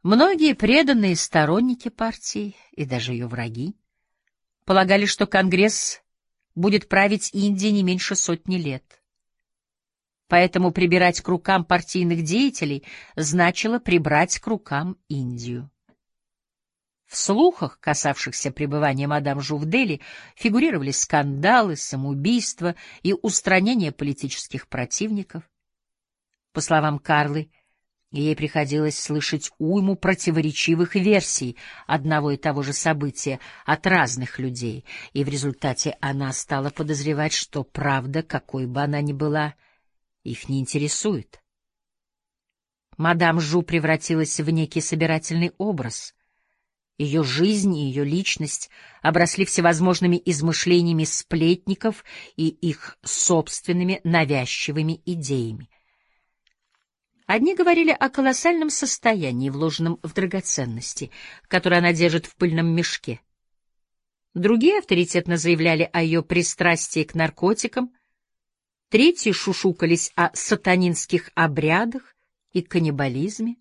Многие преданные сторонники партии и даже ее враги полагали, что Конгресс будет править Индией не меньше сотни лет. Поэтому прибирать к рукам партийных деятелей значило прибрать к рукам Индию. В слухах, касавшихся пребывания мадам Жу в Дели, фигурировали скандалы, самоубийства и устранение политических противников. По словам Карлы, ей приходилось слышать уйму противоречивых версий одного и того же события от разных людей, и в результате она стала подозревать, что правда, какой бы она ни была, их не интересует. Мадам Жу превратилась в некий собирательный образ. Ее жизнь и ее личность обросли всевозможными измышлениями сплетников и их собственными навязчивыми идеями. Одни говорили о колоссальном состоянии, вложенном в драгоценности, которые она держит в пыльном мешке. Другие авторитетно заявляли о ее пристрастии к наркотикам, третьи шушукались о сатанинских обрядах и каннибализме.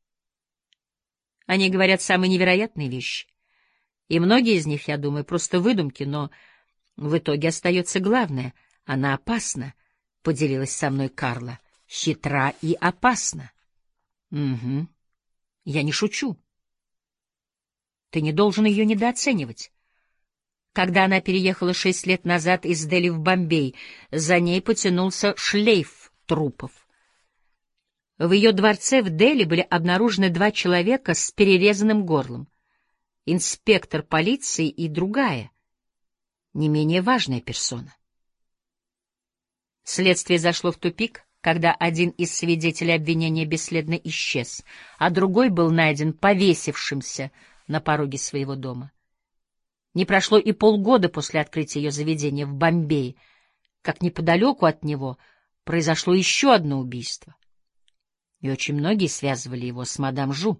Они говорят самые невероятные вещи, и многие из них, я думаю, просто выдумки, но в итоге остается главное — она опасна, — поделилась со мной Карла. Хитра и опасна. Угу. Я не шучу. Ты не должен ее недооценивать. Когда она переехала 6 лет назад из Дели в Бомбей, за ней потянулся шлейф трупов. В ее дворце в Дели были обнаружены 2 человека с перерезанным горлом. Инспектор полиции и другая, не менее важная персона. Следствие зашло в тупик, когда один из свидетелей обвинения бесследно исчез, а другой был найден повесившимся на пороге своего дома. Не прошло и полгода после открытия ее заведения в Бомбее, как неподалеку от него произошло еще одно убийство. И очень многие связывали его с мадам Жу.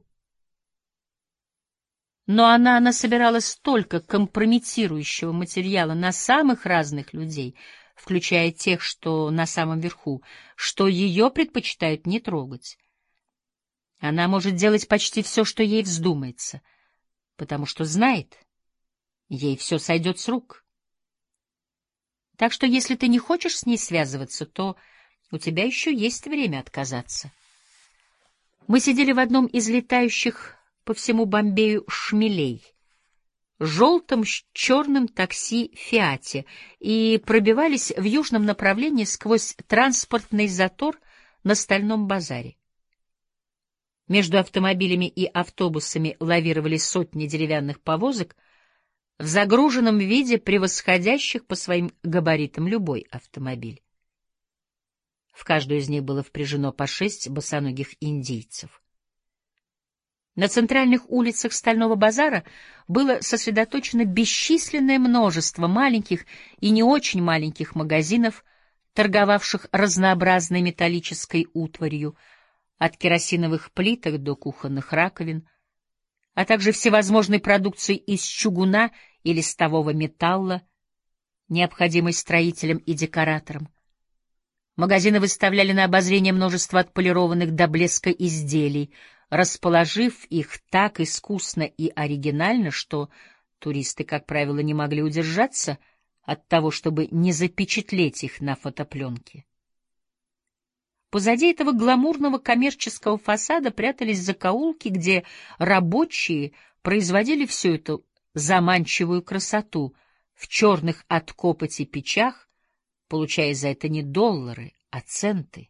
Но она насобирала столько компрометирующего материала на самых разных людей, включая тех, что на самом верху, что ее предпочитают не трогать. Она может делать почти все, что ей вздумается, потому что знает, ей все сойдет с рук. Так что если ты не хочешь с ней связываться, то у тебя еще есть время отказаться. Мы сидели в одном из летающих по всему Бомбею шмелей, желтом с черным такси «Фиате», и пробивались в южном направлении сквозь транспортный затор на Стальном базаре. Между автомобилями и автобусами лавировали сотни деревянных повозок, в загруженном виде превосходящих по своим габаритам любой автомобиль. В каждую из них было впряжено по 6 босоногих индийцев. На центральных улицах Стального базара было сосредоточено бесчисленное множество маленьких и не очень маленьких магазинов, торговавших разнообразной металлической утварью, от керосиновых плиток до кухонных раковин, а также всевозможной продукцией из чугуна и листового металла, необходимой строителям и декораторам. Магазины выставляли на обозрение множество отполированных до блеска изделий, расположив их так искусно и оригинально, что туристы, как правило, не могли удержаться от того, чтобы не запечатлеть их на фотопленке. Позади этого гламурного коммерческого фасада прятались закоулки, где рабочие производили всю эту заманчивую красоту в черных от копоти печах, получая за это не доллары, а центы.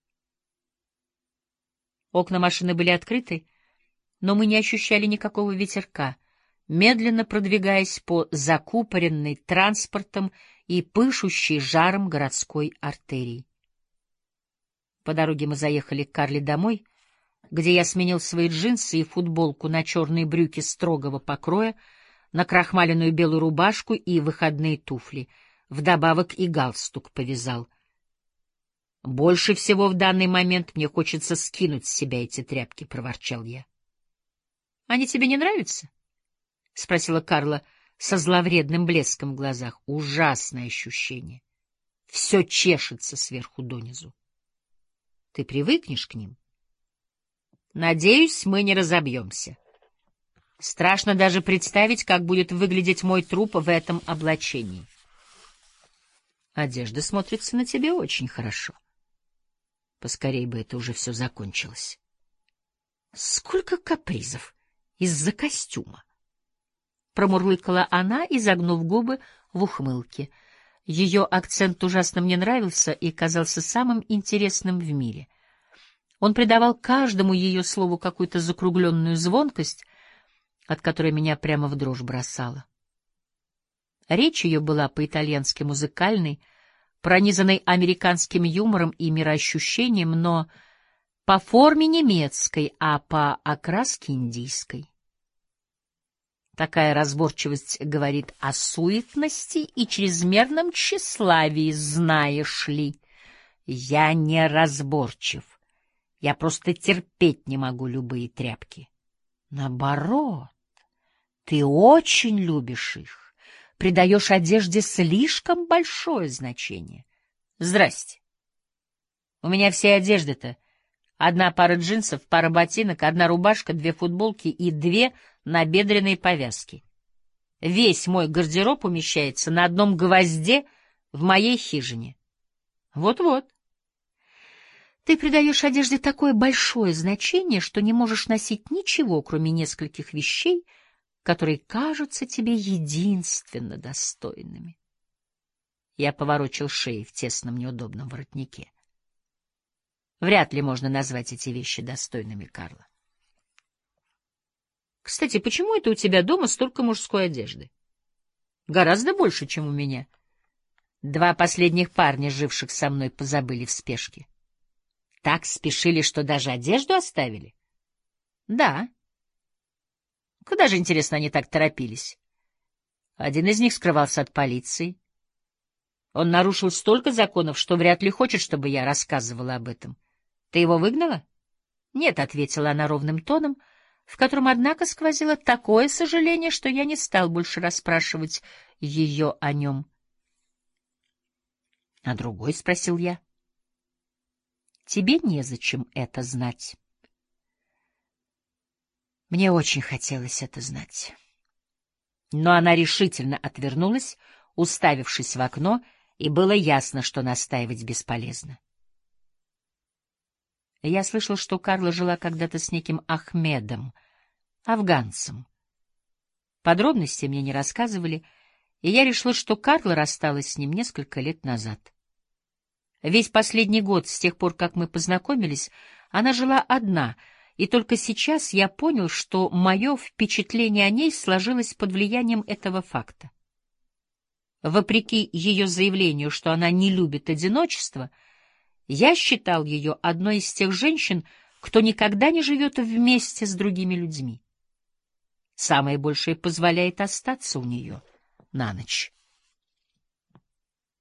Окна машины были открыты, но мы не ощущали никакого ветерка, медленно продвигаясь по закупоренной транспортом и пышущей жаром городской артерии. По дороге мы заехали к Карле домой, где я сменил свои джинсы и футболку на черные брюки строгого покроя, на крахмаленную белую рубашку и выходные туфли, вдобавок и галстук повязал. «Больше всего в данный момент мне хочется скинуть с себя эти тряпки», — проворчал я. «Они тебе не нравятся?» — спросила Карла со зловредным блеском в глазах. «Ужасное ощущение. Все чешется сверху донизу. Ты привыкнешь к ним?» Надеюсь, мы не разобьемся. Страшно даже представить, как будет выглядеть мой труп в этом облачении. Одежда смотрится на тебе очень хорошо. Поскорей бы это уже все закончилось. Сколько капризов из-за костюма! Промурлыкала она, изогнув губы в ухмылке. Ее акцент ужасно мне нравился и казался самым интересным в мире. Он придавал каждому ее слову какую-то закругленную звонкость, от которой меня прямо в дрожь бросала. Речь ее была по-итальянски музыкальной, пронизанной американским юмором и мироощущением, но по форме немецкой, а по окраске индийской. Такая разборчивость говорит о суетности и чрезмерном тщеславии, знаешь ли. Я не разборчив. Я просто терпеть не могу любые тряпки. Наоборот, ты очень любишь их, придаешь одежде слишком большое значение. Здрасте. У меня все одежды-то: одна пара джинсов, пара ботинок, одна рубашка, 2 футболки и 2 набедренные повязки. Весь мой гардероб умещается на одном гвозде в моей хижине. Вот-вот. Ты придаешь одежде такое большое значение, что не можешь носить ничего, кроме нескольких вещей, которые кажутся тебе единственно достойными. Я поворочил шею в тесном неудобном воротнике. Вряд ли можно назвать эти вещи достойными Карла. Кстати, почему это у тебя дома столько мужской одежды? Гораздо больше, чем у меня. 2 последних парня, живших со мной, позабыли в спешке. Так спешили, что даже одежду оставили? Да. Куда же, интересно, они так торопились? Один из них скрывался от полиции. Он нарушил столько законов, что вряд ли хочет, чтобы я рассказывала об этом. Ты его выгнала? Нет, — ответила она ровным тоном, в котором, однако, сквозило такое сожаление, что я не стал больше расспрашивать ее о нем. — А другой? — спросил я. — Тебе незачем это знать. Мне очень хотелось это знать. Но она решительно отвернулась, уставившись в окно, и было ясно, что настаивать бесполезно. Я слышал, что Карла жила когда-то с неким Ахмедом, афганцем. Подробности мне не рассказывали, и я решил, что Карла рассталась с ним несколько лет назад. Весь последний год, с тех пор, как мы познакомились, она жила одна, и только сейчас я понял, что мое впечатление о ней сложилось под влиянием этого факта. Вопреки ее заявлению, что она не любит одиночество, я считал ее одной из тех женщин, кто никогда не живет вместе с другими людьми. Самое большее позволяет остаться у нее на ночь.